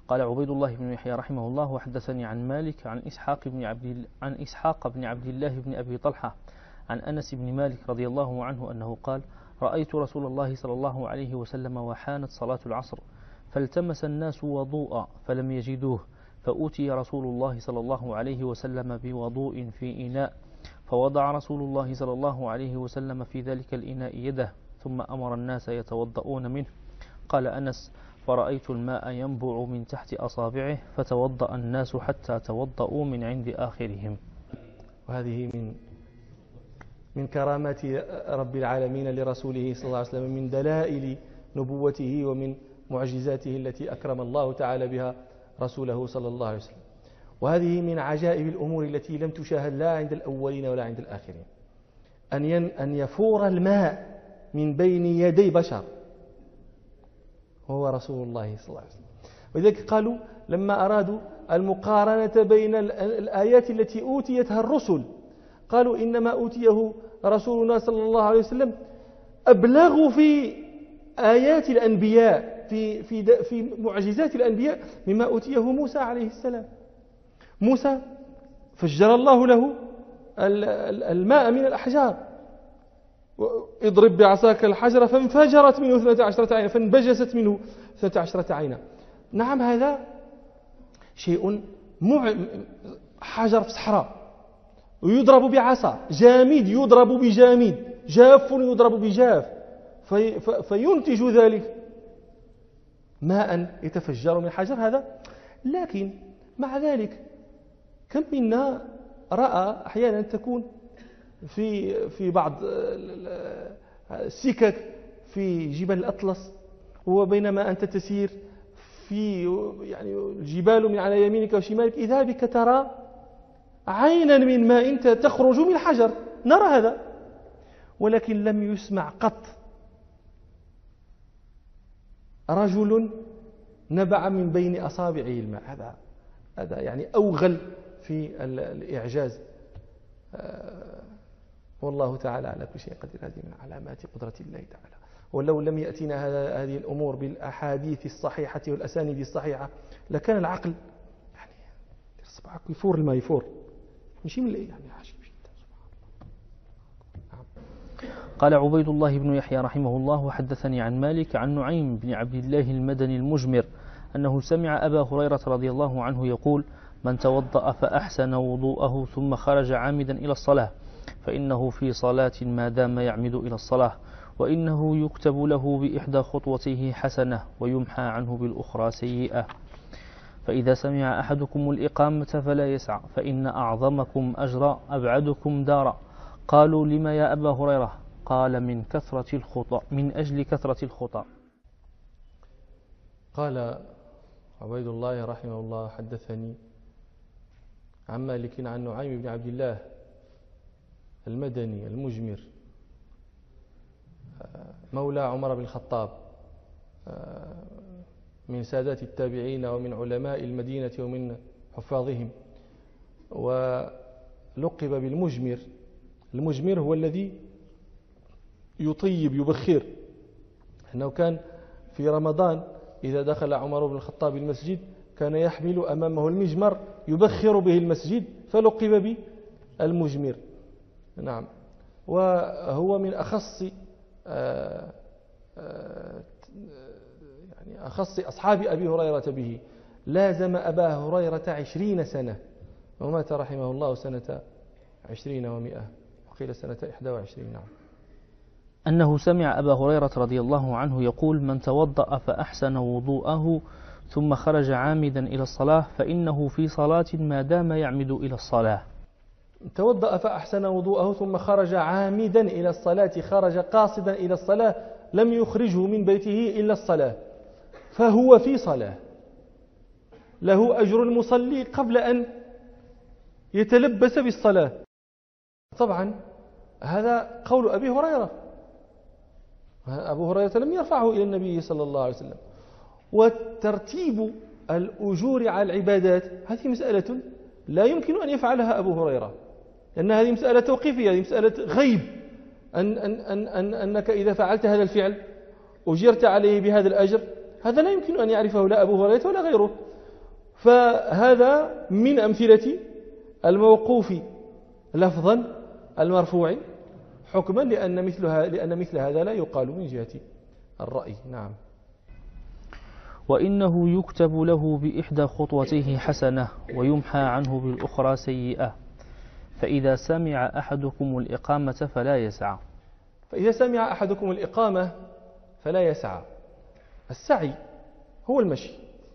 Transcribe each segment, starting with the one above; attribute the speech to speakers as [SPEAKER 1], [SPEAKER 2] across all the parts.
[SPEAKER 1] قال عبيد الله بن يحيى رحمه الله وحدثني عن مالك عن إسحاق بن عبد الله بن أبي طلحة عن أنس بن مالك رضي الله عنه أنه قال رأيت رسول الله صلى الله عليه وسلم وحانت صلاة العصر فالتمس الناس وضوءا فلم يجدوه فأتي رسول الله صلى الله عليه وسلم بوضوء في إناء فوضع رسول الله صلى الله عليه وسلم في ذلك الإناء يده ثم أمر الناس يتوضؤون منه. قال أنس فرأيت الماء ينبع من تحت أصابعه فتوضأ الناس حتى توضؤوا من عند آخرهم.
[SPEAKER 2] وهذه من كرامات رب العالمين لرسوله صلى الله عليه وسلم، من دلائل نبوته ومن معجزاته التي أكرم الله تعالى بها رسوله صلى الله عليه وسلم. وهذه من عجائب الأمور التي لم تشاهد لا عند الأولين ولا عند الآخرين، أن يفور الماء من بين يدي بشر هو رسول الله صلى الله عليه وسلم. ولذلك قالوا لما أرادوا المقارنة بين الآيات التي أوتيتها الرسل قالوا إنما أوتيه رسولنا صلى الله عليه وسلم أبلغ في آيات الأنبياء في معجزات الأنبياء مما أوتيه موسى عليه السلام. موسى فجر الله له الماء من الأحجار، اضرب بعصاك الحجر فانفجرت منه 12 عينا فانبجست منه 12 عينا. نعم، هذا شيء حجر في الصحراء ويضرب بعصا، جامد يضرب بجامد، جاف يضرب بجاف، فينتج ذلك ماء يتفجر من حجر هذا. لكن مع ذلك كم منا رأى أحيانا تكون في بعض السكك في جبال الأطلس، وبينما أنت تسير في الجبال من على يمينك وشمالك إذا بك ترى عينا من ماء تخرج من حجر، نرى هذا، ولكن لم يسمع قط رجل نبع من بين أصابعه الماء. هذا يعني أوغل في الإعجاز. والله تعالى على كل شيء قدير. هذه من علامات قدرة الله تعالى. ولو لم يأتينا هذه الأمور بالأحاديث الصحيحة والأسانيد الصحيحة لكان العقل يعني صبعك يفور الماء، يفور مش من يعني عجيب جدا.
[SPEAKER 1] قال عبيد الله بن يحيى رحمه الله وحدثني عن مالك عن نعيم بن عبد الله المدني المجمر أنه سمع أبا هريرة رضي الله عنه يقول من توضأ فأحسن وضوءه ثم خرج عامدا إلى الصلاة فإنه في صلاة ما دام يعمد إلى الصلاة، وإنه يكتب له بإحدى خطوتيه حسنة ويمحى عنه بالأخرى سيئة. فإذا سمع أحدكم الإقامة فلا يسعى فإن أعظمكم أجرا أبعدكم دارا. قالوا لما يا أبا هريرة؟ قال من كثرة الخطى، من أجل كثرة الخطى.
[SPEAKER 2] قال عبيد الله رحمه الله حدثني عن مالك عن نعيم بن عبد الله المدني المجمر مولى عمر بن الخطاب من سادات التابعين ومن علماء المدينة ومن حفاظهم، ولقب بالمجمر. المجمر هو الذي يطيب يبخر، أنه كان في رمضان إذا دخل عمر بن الخطاب المسجد كان يحمل أمامه المجمر يبخر به المسجد فلقب بالمجمر. نعم، وهو من أخص أصحاب أبي هريرة به. لازم أبا هريرة 20 سنة ومات رحمه الله سنة 20 و100 وقيل سنة 21. نعم.
[SPEAKER 1] أنه سمع أبا هريرة رضي الله عنه يقول من توضأ فأحسن وضوءه ثم خرج عامدا إلى الصلاة فإنه في صلاة ما دام يعمد إلى الصلاة.
[SPEAKER 2] توضأ فأحسن وضوءه ثم خرج عامدا إلى الصلاة، خرج قاصدا إلى الصلاة، لم يخرجه من بيته إلا الصلاة، فهو في صلاة، له أجر المصلي قبل أن يتلبس بالصلاة. طبعا هذا قول أبي هريرة، أبو هريرة لم يرفعه إلى النبي صلى الله عليه وسلم. وترتيب الأجور على العبادات هذه مسألة لا يمكن أن يفعلها أبو هريرة، لأن هذه مسألة توقيفية، هذه مسألة غيب، أنك إذا فعلت هذا الفعل أجرت عليه بهذا الأجر، هذا لا يمكن أن يعرفه لا أبو هريرة ولا غيره. فهذا من أمثلة الموقوف لفظا المرفوع حكما، لأن مثل هذا لا يقال من جهة الرأي. نعم.
[SPEAKER 1] وإنه يكتب له بإحدى خطوتيه حسنة ويمحى عنه بالأخرى سيئة، فإذا سمع أحدكم الإقامة فلا يسعى.
[SPEAKER 2] فإذا سمع أحدكم الإقامة فلا يسعى. السعي هو المشي،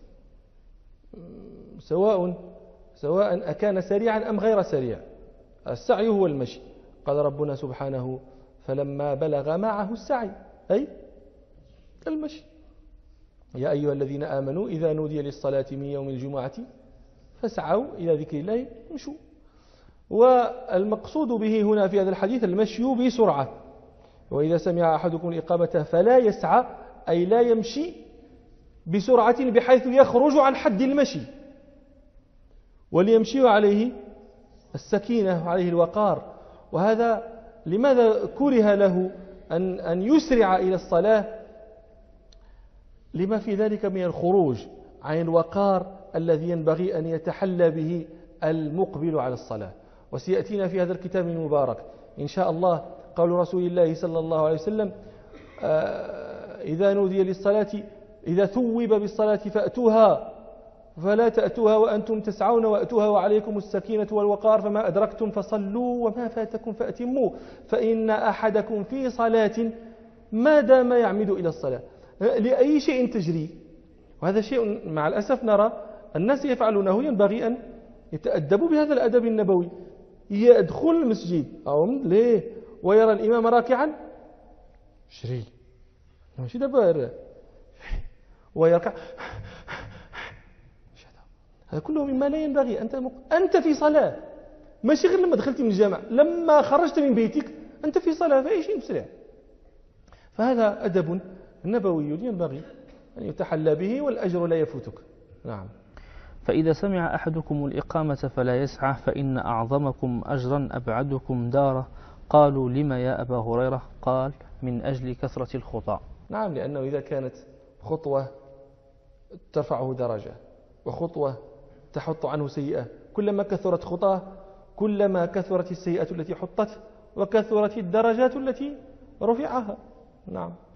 [SPEAKER 2] سواء أكان سريعا أم غير سريع، السعي هو المشي. قال ربنا سبحانه: فلما بلغ معه السعي، أي المشي. يا أيها الذين آمنوا إذا نودي للصلاة من يوم الجمعة فاسعوا إلى ذكر الله وامشوا. والمقصود به هنا في هذا الحديث المشي بسرعة. وإذا سمع أحدكم الإقامة فلا يسعى، أي لا يمشي بسرعة بحيث يخرج عن حد المشي، وليمشي عليه السكينة وعليه الوقار. وهذا لماذا كره له أن يسرع إلى الصلاة؟ لما في ذلك من الخروج عن الوقار الذي ينبغي أن يتحلى به المقبل على الصلاة. وسيأتينا في هذا الكتاب المبارك إن شاء الله قول رسول الله صلى الله عليه وسلم: إذا نودي للصلاة، إذا ثوب بالصلاة فأتوها، فلا تأتوها وأنتم تسعون، وأتوها وعليكم السكينة والوقار، فما أدركتم فصلوا وما فاتكم فأتموا، فإن أحدكم في صلاة ما دام يعمد إلى الصلاة. لأي شيء تجري، وهذا شيء مع الأسف نرى الناس يفعلونه. ينبغي أن يتأدبوا بهذا الأدب النبوي. يدخل المسجد ليه ويرى الإمام راكعا شري ماشي دابا ويركع، هذا كله مما لا ينبغي. أنت في صلاة، ماشي غير لما دخلت من الجامع، لما خرجت من بيتك أنت في صلاة، فأي شيء مسرع. فهذا أدب نبوي ينبغي أن يتحلى به، والأجر لا يفوتك. نعم.
[SPEAKER 1] فإذا سمع أحدكم الإقامة فلا يسعى، فإن أعظمكم أجرا أبعدكم دارا. قالوا: لما يا أبا هريرة؟ قال: من أجل كثرة الخطى.
[SPEAKER 2] نعم، لأنه إذا كانت خطوة ترفعه درجة وخطوة تحط عنه سيئة، كلما كثرت خطاه كلما كثرت السيئة التي حطت وكثرت الدرجات التي رفعها. نعم.